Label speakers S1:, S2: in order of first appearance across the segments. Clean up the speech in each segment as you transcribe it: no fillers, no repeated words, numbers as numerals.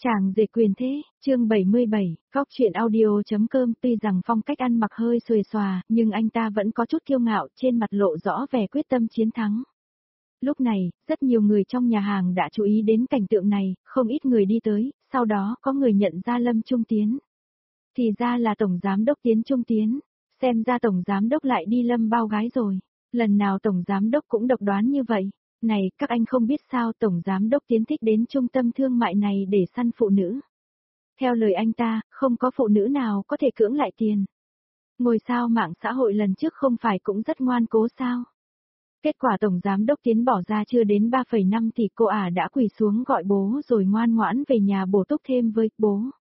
S1: Chàng rể quyền thế, chương 77, góc chuyện audio.com. Tuy rằng phong cách ăn mặc hơi xuề xòa, nhưng anh ta vẫn có chút kiêu ngạo, trên mặt lộ rõ vẻ quyết tâm chiến thắng. Lúc này, rất nhiều người trong nhà hàng đã chú ý đến cảnh tượng này, không ít người đi tới, sau đó có người nhận ra Lâm Trung Tiến. Thì ra là Tổng Giám đốc Tiến Trung Tiến, xem ra Tổng Giám đốc lại đi Lâm bao gái rồi, lần nào Tổng Giám đốc cũng độc đoán như vậy. Này, các anh không biết sao Tổng Giám đốc Tiến thích đến trung tâm thương mại này để săn phụ nữ. Theo lời anh ta, không có phụ nữ nào có thể cưỡng lại tiền. Ngôi sao mạng xã hội lần trước không phải cũng rất ngoan cố sao? Kết quả Tổng Giám đốc Tiến bỏ ra chưa đến 3,5 thì cô đã quỳ xuống gọi bố rồi ngoan ngoãn về nhà bổ túc thêm với bố.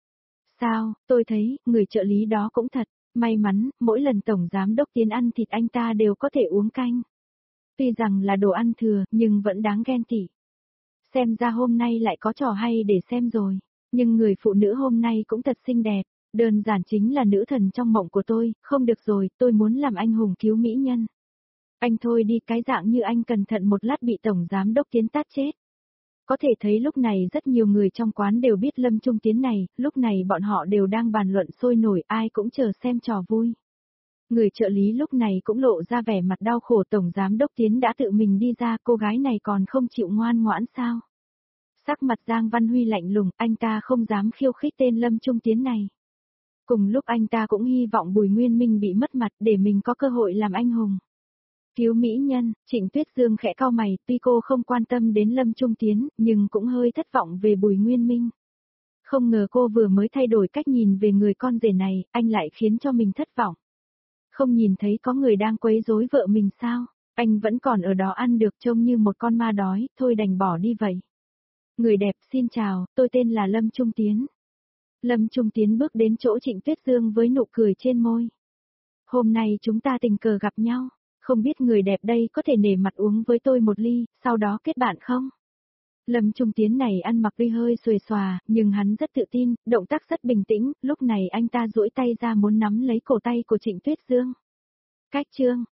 S1: Sao, tôi thấy, người trợ lý đó cũng thật, may mắn, mỗi lần Tổng Giám đốc Tiến ăn thịt anh ta đều có thể uống canh. Tuy rằng là đồ ăn thừa, nhưng vẫn đáng ghen tị. Xem ra hôm nay lại có trò hay để xem rồi. Nhưng người phụ nữ hôm nay cũng thật xinh đẹp, đơn giản chính là nữ thần trong mộng của tôi, không được rồi, tôi muốn làm anh hùng cứu mỹ nhân. Anh thôi đi, cái dạng như anh cẩn thận một lát bị Tổng Giám đốc Tiến tát chết. Có thể thấy lúc này rất nhiều người trong quán đều biết Lâm Trung Tiến này, lúc này bọn họ đều đang bàn luận sôi nổi, ai cũng chờ xem trò vui. Người trợ lý lúc này cũng lộ ra vẻ mặt đau khổ. Tổng Giám đốc Tiến đã tự mình đi ra, cô gái này còn không chịu ngoan ngoãn sao? Sắc mặt Giang Văn Huy lạnh lùng, anh ta không dám khiêu khích tên Lâm Trung Tiến này. Cùng lúc anh ta cũng hy vọng Bùi Nguyên Minh bị mất mặt để mình có cơ hội làm anh hùng. Cứu mỹ nhân, Trịnh Tuyết Dương khẽ cau mày, tuy cô không quan tâm đến Lâm Trung Tiến, nhưng cũng hơi thất vọng về Bùi Nguyên Minh. Không ngờ cô vừa mới thay đổi cách nhìn về người con rể này, anh lại khiến cho mình thất vọng. Không nhìn thấy có người đang quấy rối vợ mình sao? Anh vẫn còn ở đó ăn được, trông như một con ma đói, thôi đành bỏ đi vậy. Người đẹp, xin chào, tôi tên là Lâm Trung Tiến. Lâm Trung Tiến bước đến chỗ Trịnh Tuyết Dương với nụ cười trên môi. Hôm nay chúng ta tình cờ gặp nhau, không biết người đẹp đây có thể nể mặt uống với tôi một ly, sau đó kết bạn không? Lâm Trung Tiến này ăn mặc tuy hơi xuề xòa, nhưng hắn rất tự tin, động tác rất bình tĩnh, lúc này anh ta duỗi tay ra muốn nắm lấy cổ tay của Trịnh Tuyết Dương. Cách chương,